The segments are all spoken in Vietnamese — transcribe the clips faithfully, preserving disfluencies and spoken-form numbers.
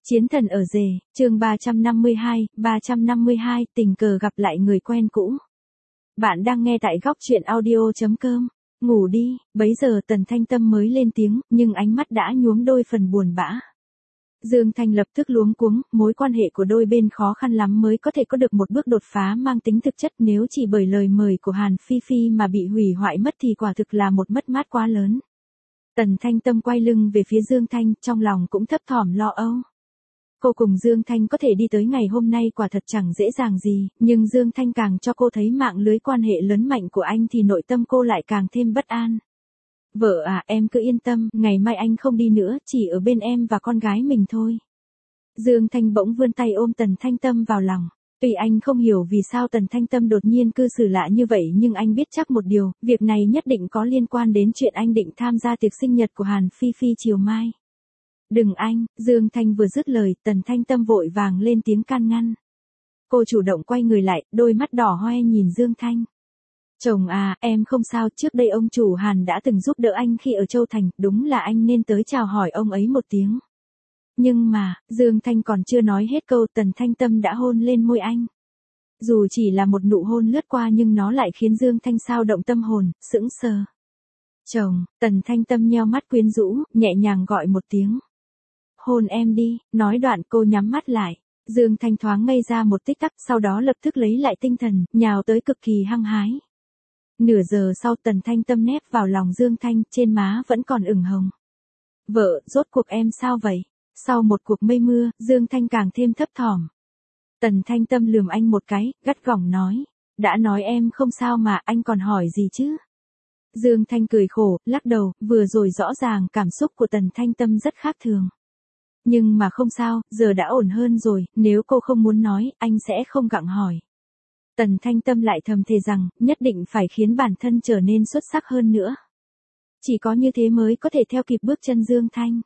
Chiến thần ở rể, chương ba trăm năm mươi hai, ba trăm năm mươi hai, tình cờ gặp lại người quen cũ. Bạn đang nghe tại góc truyện audio chấm com. Ngủ đi, bấy giờ Tần Thanh Tâm mới lên tiếng, nhưng ánh mắt đã nhuốm đôi phần buồn bã. Dương Thanh lập tức luống cuống, mối quan hệ của đôi bên khó khăn lắm mới có thể có được một bước đột phá mang tính thực chất, nếu chỉ bởi lời mời của Hàn Phi Phi mà bị hủy hoại mất thì quả thực là một mất mát quá lớn. Tần Thanh Tâm quay lưng về phía Dương Thanh, trong lòng cũng thấp thỏm lo âu. Cô cùng Dương Thanh có thể đi tới ngày hôm nay quả thật chẳng dễ dàng gì, nhưng Dương Thanh càng cho cô thấy mạng lưới quan hệ lớn mạnh của anh thì nội tâm cô lại càng thêm bất an. Vợ à, em cứ yên tâm, ngày mai anh không đi nữa, chỉ ở bên em và con gái mình thôi. Dương Thanh bỗng vươn tay ôm Tần Thanh Tâm vào lòng. Tuy anh không hiểu vì sao Tần Thanh Tâm đột nhiên cư xử lạ như vậy, nhưng anh biết chắc một điều, việc này nhất định có liên quan đến chuyện anh định tham gia tiệc sinh nhật của Hàn Phi Phi chiều mai. Đừng anh, Dương Thanh vừa dứt lời, Tần Thanh Tâm vội vàng lên tiếng can ngăn. Cô chủ động quay người lại, đôi mắt đỏ hoe nhìn Dương Thanh. Chồng à, em không sao, trước đây ông chủ Hàn đã từng giúp đỡ anh khi ở Châu Thành, đúng là anh nên tới chào hỏi ông ấy một tiếng. Nhưng mà, Dương Thanh còn chưa nói hết câu, Tần Thanh Tâm đã hôn lên môi anh. Dù chỉ là một nụ hôn lướt qua nhưng nó lại khiến Dương Thanh xao động tâm hồn, sững sờ. Chồng, Tần Thanh Tâm nheo mắt quyến rũ, nhẹ nhàng gọi một tiếng. Hôn em đi, nói đoạn cô nhắm mắt lại. Dương Thanh thoáng ngây ra một tích tắc, sau đó lập tức lấy lại tinh thần, nhào tới cực kỳ hăng hái. Nửa giờ sau Tần Thanh Tâm nép vào lòng Dương Thanh, trên má vẫn còn ửng hồng. Vợ, rốt cuộc em sao vậy? Sau một cuộc mây mưa, Dương Thanh càng thêm thấp thỏm. Tần Thanh Tâm lườm anh một cái, gắt gỏng nói. Đã nói em không sao mà, anh còn hỏi gì chứ? Dương Thanh cười khổ, lắc đầu, vừa rồi rõ ràng cảm xúc của Tần Thanh Tâm rất khác thường. Nhưng mà không sao, giờ đã ổn hơn rồi, nếu cô không muốn nói, anh sẽ không gặng hỏi. Tần Thanh Tâm lại thầm thề rằng, nhất định phải khiến bản thân trở nên xuất sắc hơn nữa. Chỉ có như thế mới có thể theo kịp bước chân Dương Thanh.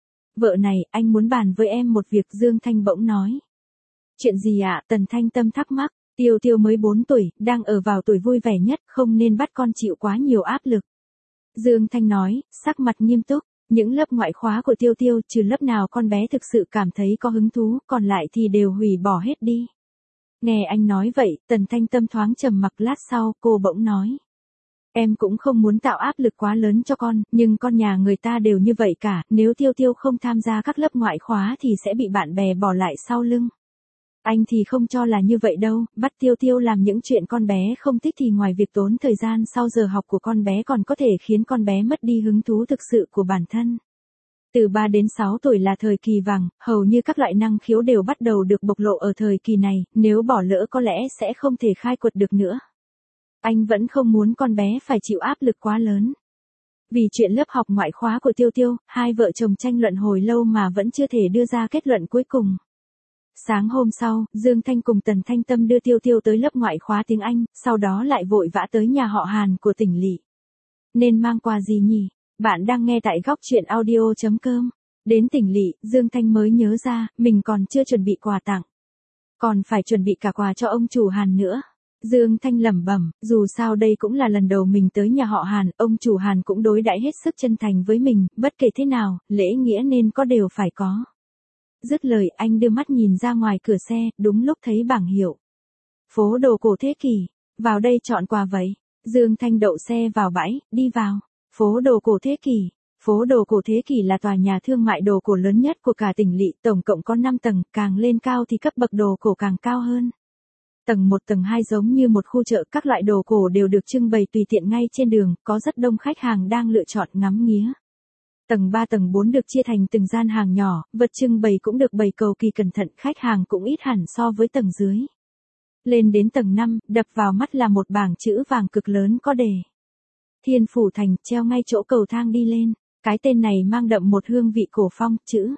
Vợ này, anh muốn bàn với em một việc, Dương Thanh bỗng nói. Chuyện gì ạ? Tần Thanh Tâm thắc mắc. Tiêu Tiêu mới bốn tuổi, đang ở vào tuổi vui vẻ nhất, không nên bắt con chịu quá nhiều áp lực. Dương Thanh nói, sắc mặt nghiêm túc. Những lớp ngoại khóa của Tiêu Tiêu, trừ lớp nào con bé thực sự cảm thấy có hứng thú, còn lại thì đều hủy bỏ hết đi. Nghe anh nói vậy, Tần Thanh Tâm thoáng trầm mặc, lát sau, cô bỗng nói. Em cũng không muốn tạo áp lực quá lớn cho con, nhưng con nhà người ta đều như vậy cả, nếu Tiêu Tiêu không tham gia các lớp ngoại khóa thì sẽ bị bạn bè bỏ lại sau lưng. Anh thì không cho là như vậy đâu, bắt Tiêu Tiêu làm những chuyện con bé không thích thì ngoài việc tốn thời gian sau giờ học của con bé còn có thể khiến con bé mất đi hứng thú thực sự của bản thân. Từ ba đến sáu tuổi là thời kỳ vàng, hầu như các loại năng khiếu đều bắt đầu được bộc lộ ở thời kỳ này, nếu bỏ lỡ có lẽ sẽ không thể khai quật được nữa. Anh vẫn không muốn con bé phải chịu áp lực quá lớn. Vì chuyện lớp học ngoại khóa của Tiêu Tiêu, hai vợ chồng tranh luận hồi lâu mà vẫn chưa thể đưa ra kết luận cuối cùng. Sáng hôm sau, Dương Thanh cùng Tần Thanh Tâm đưa Tiêu Tiêu tới lớp ngoại khóa tiếng Anh, sau đó lại vội vã tới nhà họ Hàn của tỉnh lỵ. Nên mang quà gì nhỉ? Bạn đang nghe tại góc truyện audio chấm com. Đến tỉnh lỵ, Dương Thanh mới nhớ ra, mình còn chưa chuẩn bị quà tặng. Còn phải chuẩn bị cả quà cho ông chủ Hàn nữa. Dương Thanh lẩm bẩm, dù sao đây cũng là lần đầu mình tới nhà họ Hàn, ông chủ Hàn cũng đối đãi hết sức chân thành với mình, bất kể thế nào, lễ nghĩa nên có đều phải có. Dứt lời anh đưa mắt nhìn ra ngoài cửa xe, đúng lúc thấy bảng hiệu. Phố đồ cổ thế kỷ, vào đây chọn quà vậy. Dương Thanh đậu xe vào bãi, đi vào. Phố đồ cổ thế kỷ. Phố đồ cổ thế kỷ là tòa nhà thương mại đồ cổ lớn nhất của cả tỉnh lỵ, tổng cộng có năm tầng, càng lên cao thì cấp bậc đồ cổ càng cao hơn. Tầng một tầng hai giống như một khu chợ, các loại đồ cổ đều được trưng bày tùy tiện ngay trên đường, có rất đông khách hàng đang lựa chọn ngắm nghía. Tầng ba tầng bốn được chia thành từng gian hàng nhỏ, vật trưng bày cũng được bày cầu kỳ cẩn thận, khách hàng cũng ít hẳn so với tầng dưới. Lên đến tầng năm, đập vào mắt là một bảng chữ vàng cực lớn có đề Thiên Phủ Thành, treo ngay chỗ cầu thang đi lên. Cái tên này mang đậm một hương vị cổ phong, chữ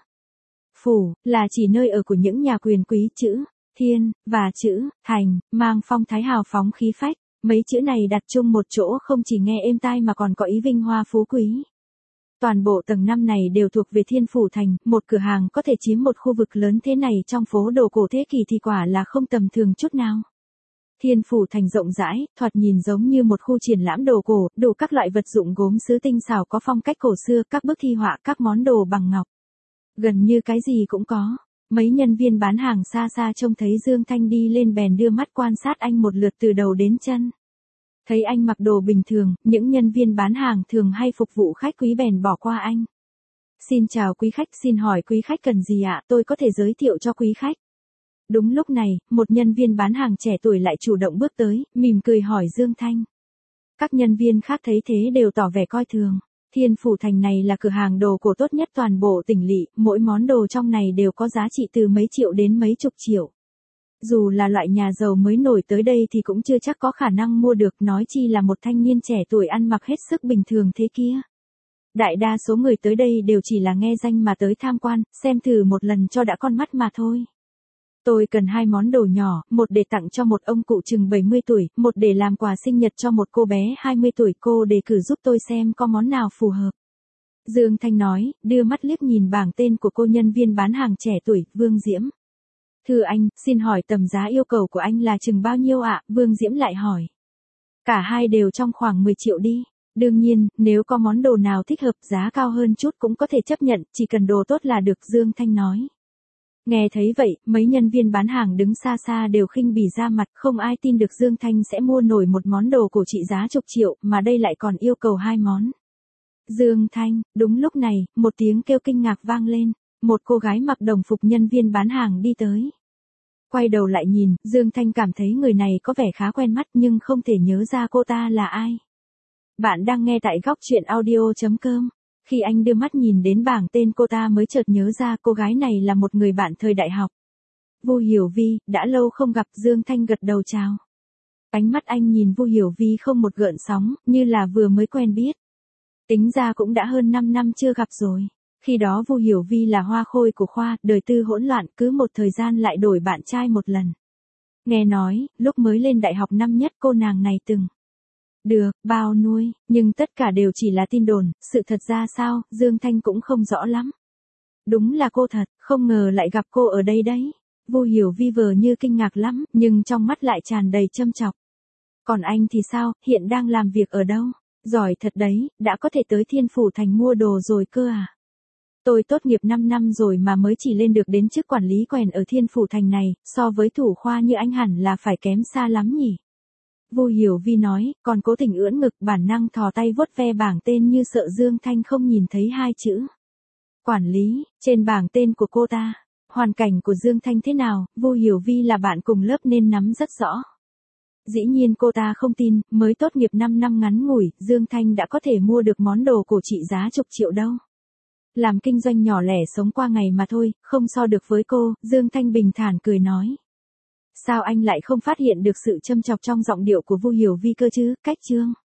Phủ, là chỉ nơi ở của những nhà quyền quý, chữ Thiên, và chữ Thành, mang phong thái hào phóng khí phách. Mấy chữ này đặt chung một chỗ không chỉ nghe êm tai mà còn có ý vinh hoa phú quý. Toàn bộ tầng năm này đều thuộc về Thiên Phủ Thành, một cửa hàng có thể chiếm một khu vực lớn thế này trong phố đồ cổ thế kỷ thì quả là không tầm thường chút nào. Thiên Phủ Thành rộng rãi, thoạt nhìn giống như một khu triển lãm đồ cổ, đủ các loại vật dụng gốm sứ tinh xảo có phong cách cổ xưa, các bức thi họa, các món đồ bằng ngọc. Gần như cái gì cũng có. Mấy nhân viên bán hàng xa xa trông thấy Dương Thanh đi lên bèn đưa mắt quan sát anh một lượt từ đầu đến chân. Thấy anh mặc đồ bình thường, những nhân viên bán hàng thường hay phục vụ khách quý bèn bỏ qua anh. Xin chào quý khách, xin hỏi quý khách cần gì ạ, tôi có thể giới thiệu cho quý khách. Đúng lúc này, một nhân viên bán hàng trẻ tuổi lại chủ động bước tới, mỉm cười hỏi Dương Thanh. Các nhân viên khác thấy thế đều tỏ vẻ coi thường. Thiên Phủ Thành này là cửa hàng đồ cổ tốt nhất toàn bộ tỉnh lỵ, mỗi món đồ trong này đều có giá trị từ mấy triệu đến mấy chục triệu. Dù là loại nhà giàu mới nổi tới đây thì cũng chưa chắc có khả năng mua được, nói chi là một thanh niên trẻ tuổi ăn mặc hết sức bình thường thế kia. Đại đa số người tới đây đều chỉ là nghe danh mà tới tham quan, xem thử một lần cho đã con mắt mà thôi. Tôi cần hai món đồ nhỏ, một để tặng cho một ông cụ chừng bảy mươi tuổi, một để làm quà sinh nhật cho một cô bé hai mươi tuổi, cô đề cử giúp tôi xem có món nào phù hợp. Dương Thanh nói, đưa mắt liếc nhìn bảng tên của cô nhân viên bán hàng trẻ tuổi, Vương Diễm. Thưa anh, xin hỏi tầm giá yêu cầu của anh là chừng bao nhiêu ạ? Vương Diễm lại hỏi. Cả hai đều trong khoảng mười triệu đi. Đương nhiên, nếu có món đồ nào thích hợp giá cao hơn chút cũng có thể chấp nhận, chỉ cần đồ tốt là được, Dương Thanh nói. Nghe thấy vậy, mấy nhân viên bán hàng đứng xa xa đều khinh bỉ ra mặt, không ai tin được Dương Thanh sẽ mua nổi một món đồ cổ trị giá chục triệu, mà đây lại còn yêu cầu hai món. Dương Thanh, đúng lúc này, một tiếng kêu kinh ngạc vang lên, một cô gái mặc đồng phục nhân viên bán hàng đi tới. Quay đầu lại nhìn, Dương Thanh cảm thấy người này có vẻ khá quen mắt nhưng không thể nhớ ra cô ta là ai. Bạn đang nghe tại góc truyện audio chấm com. Khi anh đưa mắt nhìn đến bảng tên cô ta mới chợt nhớ ra cô gái này là một người bạn thời đại học. Vu Hiểu Vi, đã lâu không gặp. Dương Thanh gật đầu chào. Ánh mắt anh nhìn Vu Hiểu Vi không một gợn sóng, như là vừa mới quen biết. Tính ra cũng đã hơn năm năm chưa gặp rồi. Khi đó Vu Hiểu Vi là hoa khôi của khoa, đời tư hỗn loạn, cứ một thời gian lại đổi bạn trai một lần. Nghe nói, lúc mới lên đại học năm nhất cô nàng này từng được bao nuôi, nhưng tất cả đều chỉ là tin đồn, sự thật ra sao, Dương Thanh cũng không rõ lắm. Đúng là cô thật, không ngờ lại gặp cô ở đây đấy. Vu Hiểu Vi vờ như kinh ngạc lắm, nhưng trong mắt lại tràn đầy châm chọc. Còn anh thì sao, hiện đang làm việc ở đâu? Giỏi thật đấy, đã có thể tới Thiên Phủ Thành mua đồ rồi cơ à? Tôi tốt nghiệp năm năm rồi mà mới chỉ lên được đến chức quản lý quèn ở Thiên Phủ Thành này, so với thủ khoa như anh hẳn là phải kém xa lắm nhỉ? Vu Hiểu Vi nói, còn cố tình ưỡn ngực, bản năng thò tay vuốt ve bảng tên như sợ Dương Thanh không nhìn thấy hai chữ quản lý trên bảng tên của cô ta. Hoàn cảnh của Dương Thanh thế nào, Vu Hiểu Vi là bạn cùng lớp nên nắm rất rõ. Dĩ nhiên cô ta không tin, mới tốt nghiệp năm năm ngắn ngủi, Dương Thanh đã có thể mua được món đồ cổ trị giá chục triệu đâu. Làm kinh doanh nhỏ lẻ sống qua ngày mà thôi, không so được với cô. Dương Thanh bình thản cười nói. Sao anh lại không phát hiện được sự châm chọc trong giọng điệu của Vu Hiểu Vi cơ chứ, Cách Trương?